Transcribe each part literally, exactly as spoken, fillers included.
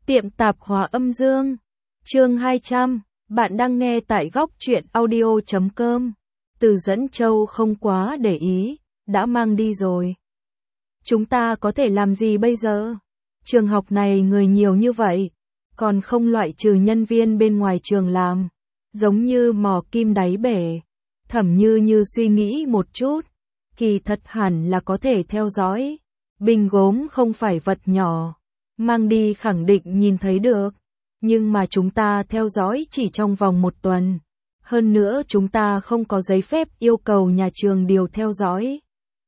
Tiệm tạp hóa âm dương. Chương hai trăm. Bạn đang nghe tại góc truyện audio chấm com. Từ Dẫn Châu không quá để ý, đã mang đi rồi. Chúng ta có thể làm gì bây giờ? Trường học này người nhiều như vậy, còn không loại trừ nhân viên bên ngoài trường làm, giống như mò kim đáy bể. Thẩm Như Như suy nghĩ một chút, kỳ thật hẳn là có thể theo dõi. Bình gốm không phải vật nhỏ, mang đi khẳng định nhìn thấy được, nhưng mà chúng ta theo dõi chỉ trong vòng một tuần. Hơn nữa chúng ta không có giấy phép yêu cầu nhà trường điều theo dõi.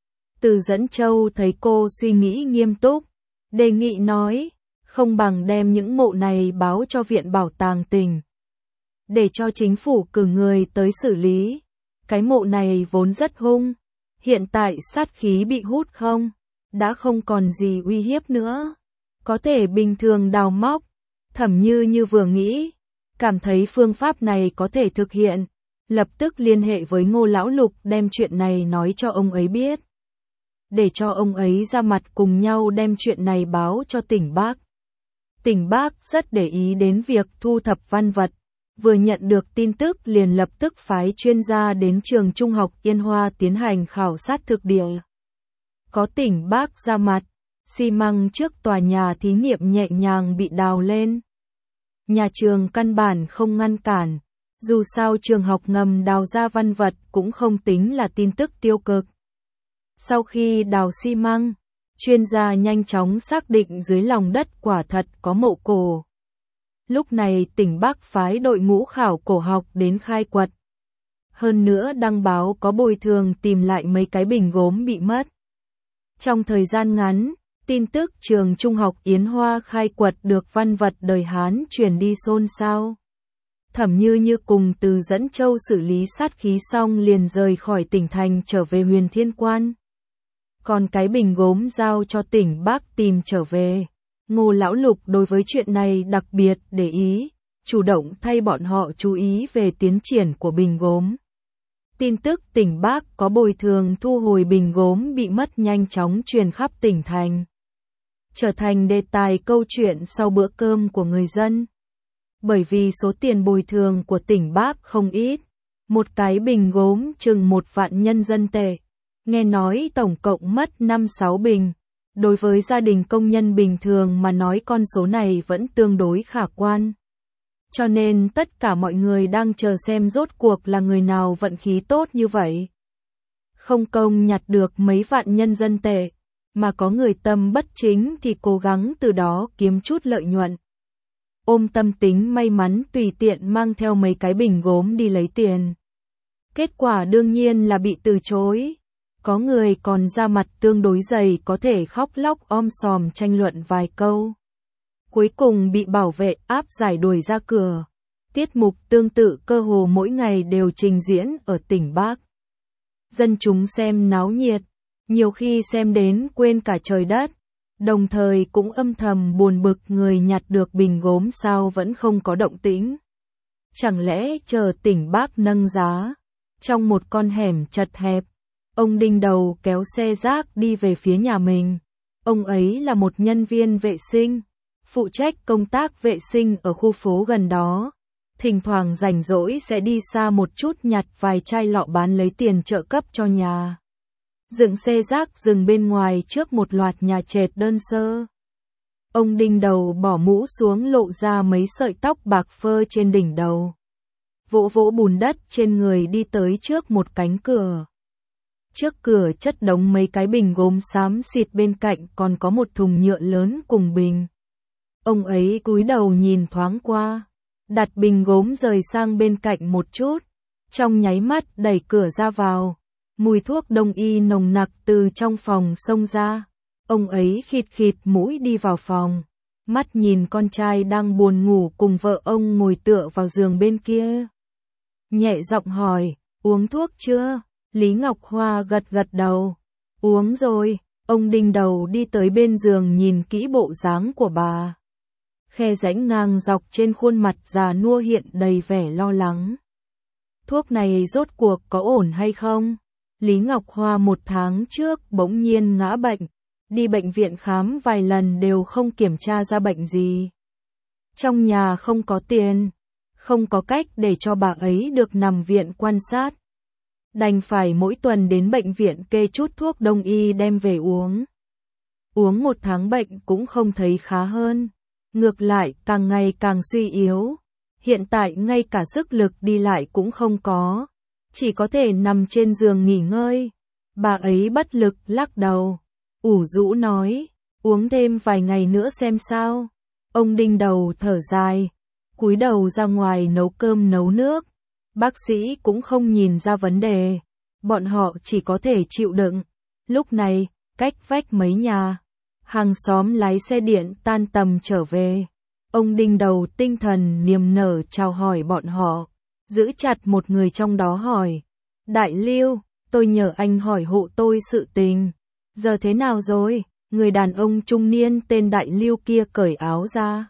Từ Dẫn Châu thấy cô suy nghĩ nghiêm túc, đề nghị nói, không bằng đem những mộ này báo cho Viện Bảo tàng tỉnh, để cho chính phủ cử người tới xử lý. Cái mộ này vốn rất hung, hiện tại sát khí bị hút không, đã không còn gì uy hiếp nữa, có thể bình thường đào móc. Thẩm Như Như vừa nghĩ, cảm thấy phương pháp này có thể thực hiện, lập tức liên hệ với Ngô Lão Lục đem chuyện này nói cho ông ấy biết, để cho ông ấy ra mặt cùng nhau đem chuyện này báo cho tỉnh Bắc. Tỉnh Bắc rất để ý đến việc thu thập văn vật, vừa nhận được tin tức liền lập tức phái chuyên gia đến trường trung học Yên Hoa tiến hành khảo sát thực địa. Có tỉnh Bắc ra mặt, xi măng trước tòa nhà thí nghiệm nhẹ nhàng bị đào lên. Nhà trường căn bản không ngăn cản, dù sao trường học ngầm đào ra văn vật cũng không tính là tin tức tiêu cực. Sau khi đào xi măng, chuyên gia nhanh chóng xác định dưới lòng đất quả thật có mộ cổ. Lúc này tỉnh Bắc phái đội ngũ khảo cổ học đến khai quật. Hơn nữa đăng báo có bồi thường tìm lại mấy cái bình gốm bị mất. Trong thời gian ngắn, tin tức trường trung học Yến Hoa khai quật được văn vật đời Hán truyền đi xôn xao. Thẩm Như Như cùng Từ Dẫn Châu xử lý sát khí xong liền rời khỏi tỉnh thành trở về Huyền Thiên Quan. Còn cái bình gốm giao cho tỉnh Bắc tìm trở về. Ngô Lão Lục đối với chuyện này đặc biệt để ý, chủ động thay bọn họ chú ý về tiến triển của bình gốm. Tin tức tỉnh Bắc có bồi thường thu hồi bình gốm bị mất nhanh chóng truyền khắp tỉnh thành, trở thành đề tài câu chuyện sau bữa cơm của người dân. Bởi vì số tiền bồi thường của tỉnh Bắc không ít, một cái bình gốm chừng một vạn nhân dân tệ, nghe nói tổng cộng mất năm sáu bình. Đối với gia đình công nhân bình thường mà nói con số này vẫn tương đối khả quan. Cho nên tất cả mọi người đang chờ xem rốt cuộc là người nào vận khí tốt như vậy. Không công nhặt được mấy vạn nhân dân tệ, mà có người tâm bất chính thì cố gắng từ đó kiếm chút lợi nhuận. Ôm tâm tính may mắn tùy tiện mang theo mấy cái bình gốm đi lấy tiền. Kết quả đương nhiên là bị từ chối. Có người còn ra mặt tương đối dày có thể khóc lóc om sòm tranh luận vài câu. Cuối cùng bị bảo vệ áp giải đuổi ra cửa. Tiết mục tương tự cơ hồ mỗi ngày đều trình diễn ở tỉnh Bắc. Dân chúng xem náo nhiệt, nhiều khi xem đến quên cả trời đất, đồng thời cũng âm thầm buồn bực người nhặt được bình gốm sao vẫn không có động tĩnh. Chẳng lẽ chờ tỉnh Bắc nâng giá? Trong một con hẻm chật hẹp, ông Đinh Đầu kéo xe rác đi về phía nhà mình. Ông ấy là một nhân viên vệ sinh, phụ trách công tác vệ sinh ở khu phố gần đó. Thỉnh thoảng rảnh rỗi sẽ đi xa một chút nhặt vài chai lọ bán lấy tiền trợ cấp cho nhà. Dựng xe rác dừng bên ngoài trước một loạt nhà trệt đơn sơ. Ông Đinh Đầu bỏ mũ xuống lộ ra mấy sợi tóc bạc phơ trên đỉnh đầu. Vỗ vỗ bùn đất trên người đi tới trước một cánh cửa. Trước cửa chất đống mấy cái bình gốm xám xịt, bên cạnh còn có một thùng nhựa lớn cùng bình. Ông ấy cúi đầu nhìn thoáng qua, đặt bình gốm rời sang bên cạnh một chút, trong nháy mắt đẩy cửa ra vào. Mùi thuốc đông y nồng nặc từ trong phòng xông ra. Ông ấy khịt khịt mũi đi vào phòng, mắt nhìn con trai đang buồn ngủ cùng vợ ông ngồi tựa vào giường bên kia. Nhẹ giọng hỏi, uống thuốc chưa? Lý Ngọc Hoa gật gật đầu. Uống rồi. Ông Đinh Đầu đi tới bên giường nhìn kỹ bộ dáng của bà. Khe rãnh ngang dọc trên khuôn mặt già nua hiện đầy vẻ lo lắng. Thuốc này rốt cuộc có ổn hay không? Lý Ngọc Hoa một tháng trước bỗng nhiên ngã bệnh, đi bệnh viện khám vài lần đều không kiểm tra ra bệnh gì. Trong nhà không có tiền, không có cách để cho bà ấy được nằm viện quan sát. Đành phải mỗi tuần đến bệnh viện kê chút thuốc đông y đem về uống. Uống một tháng bệnh cũng không thấy khá hơn. Ngược lại càng ngày càng suy yếu. Hiện tại ngay cả sức lực đi lại cũng không có. Chỉ có thể nằm trên giường nghỉ ngơi. Bà ấy bất lực lắc đầu. Ủ rũ nói, uống thêm vài ngày nữa xem sao. Ông Đinh Đầu thở dài, cúi đầu ra ngoài nấu cơm nấu nước. Bác sĩ cũng không nhìn ra vấn đề. Bọn họ chỉ có thể chịu đựng. Lúc này, cách vách mấy nhà, hàng xóm lái xe điện tan tầm trở về. Ông Đinh Đầu tinh thần niềm nở chào hỏi bọn họ. Giữ chặt một người trong đó hỏi. Đại Lưu, tôi nhờ anh hỏi hộ tôi sự tình. Giờ thế nào rồi? Người đàn ông trung niên tên Đại Lưu kia cởi áo ra.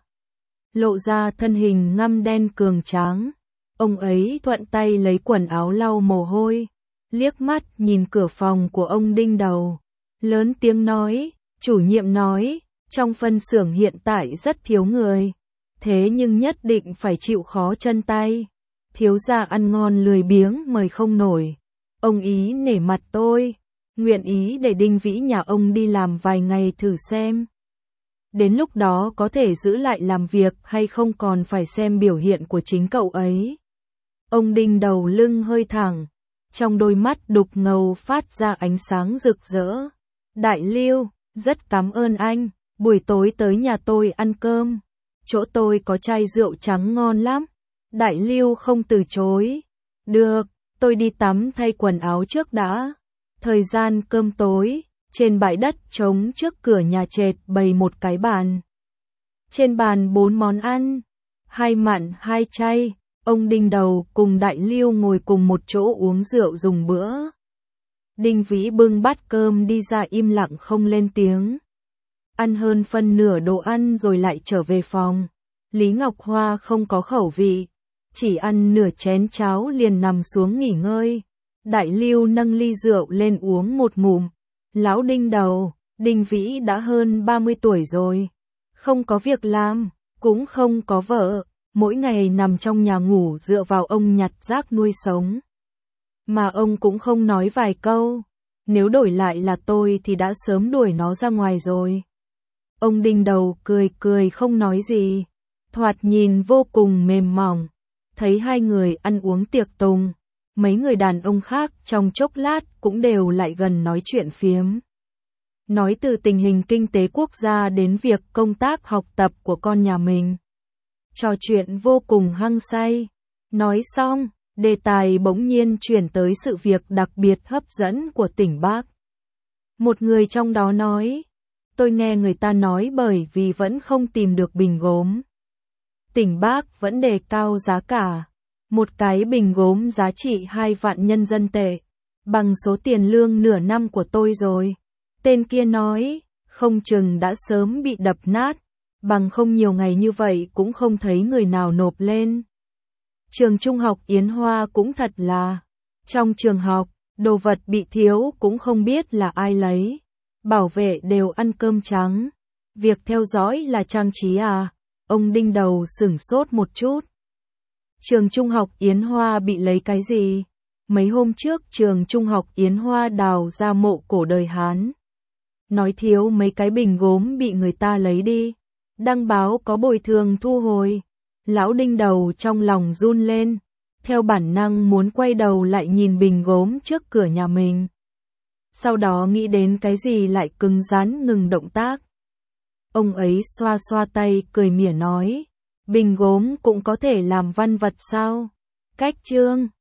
Lộ ra thân hình ngăm đen cường tráng. Ông ấy thuận tay lấy quần áo lau mồ hôi. Liếc mắt nhìn cửa phòng của ông Đinh Đầu. Lớn tiếng nói, chủ nhiệm nói, trong phân xưởng hiện tại rất thiếu người. Thế nhưng nhất định phải chịu khó chân tay. Thiếu gia ăn ngon lười biếng mời không nổi. Ông ý nể mặt tôi, nguyện ý để Đinh Vĩ nhà ông đi làm vài ngày thử xem. Đến lúc đó có thể giữ lại làm việc hay không còn phải xem biểu hiện của chính cậu ấy. Ông Đinh Đầu lưng hơi thẳng, trong đôi mắt đục ngầu phát ra ánh sáng rực rỡ. Đại Lưu, rất cảm ơn anh, buổi tối tới nhà tôi ăn cơm. Chỗ tôi có chai rượu trắng ngon lắm. Đại Lưu không từ chối. Được, tôi đi tắm thay quần áo trước đã. Thời gian cơm tối, trên bãi đất trống trước cửa nhà trệt bày một cái bàn. Trên bàn bốn món ăn, hai mặn hai chay. Ông Đinh Đầu cùng Đại Lưu ngồi cùng một chỗ uống rượu dùng bữa. Đinh Vĩ bưng bát cơm đi ra im lặng không lên tiếng. Ăn hơn phân nửa đồ ăn rồi lại trở về phòng. Lý Ngọc Hoa không có khẩu vị, chỉ ăn nửa chén cháo liền nằm xuống nghỉ ngơi. Đại Lưu nâng ly rượu lên uống một ngụm. Lão Đinh Đầu, Đinh Vĩ đã hơn ba mươi tuổi rồi, không có việc làm, cũng không có vợ, mỗi ngày nằm trong nhà ngủ dựa vào ông nhặt rác nuôi sống. Mà ông cũng không nói vài câu, nếu đổi lại là tôi thì đã sớm đuổi nó ra ngoài rồi. Ông Đinh Đầu cười cười không nói gì, thoạt nhìn vô cùng mềm mỏng. Thấy hai người ăn uống tiệc tùng, mấy người đàn ông khác trong chốc lát cũng đều lại gần nói chuyện phiếm. Nói từ tình hình kinh tế quốc gia đến việc công tác học tập của con nhà mình. Trò chuyện vô cùng hăng say. Nói xong, đề tài bỗng nhiên chuyển tới sự việc đặc biệt hấp dẫn của tỉnh Bắc. Một người trong đó nói, tôi nghe người ta nói bởi vì vẫn không tìm được bình gốm. Tỉnh Bắc vẫn đề cao giá cả. Một cái bình gốm giá trị hai vạn nhân dân tệ, bằng số tiền lương nửa năm của tôi rồi. Tên kia nói, không chừng đã sớm bị đập nát, bằng không nhiều ngày như vậy cũng không thấy người nào nộp lên. Trường trung học Yến Hoa cũng thật là, trong trường học, đồ vật bị thiếu cũng không biết là ai lấy. Bảo vệ đều ăn cơm trắng. Việc theo dõi là trang trí à? Ông Đinh Đầu sửng sốt một chút. Trường trung học Yến Hoa bị lấy cái gì? Mấy hôm trước trường trung học Yến Hoa đào ra mộ cổ đời Hán. Nói thiếu mấy cái bình gốm bị người ta lấy đi. Đăng báo có bồi thường thu hồi. Lão Đinh Đầu trong lòng run lên. Theo bản năng muốn quay đầu lại nhìn bình gốm trước cửa nhà mình. Sau đó nghĩ đến cái gì lại cứng rắn ngừng động tác. Ông ấy xoa xoa tay cười mỉa nói. Bình gốm cũng có thể làm văn vật sao? Cách chương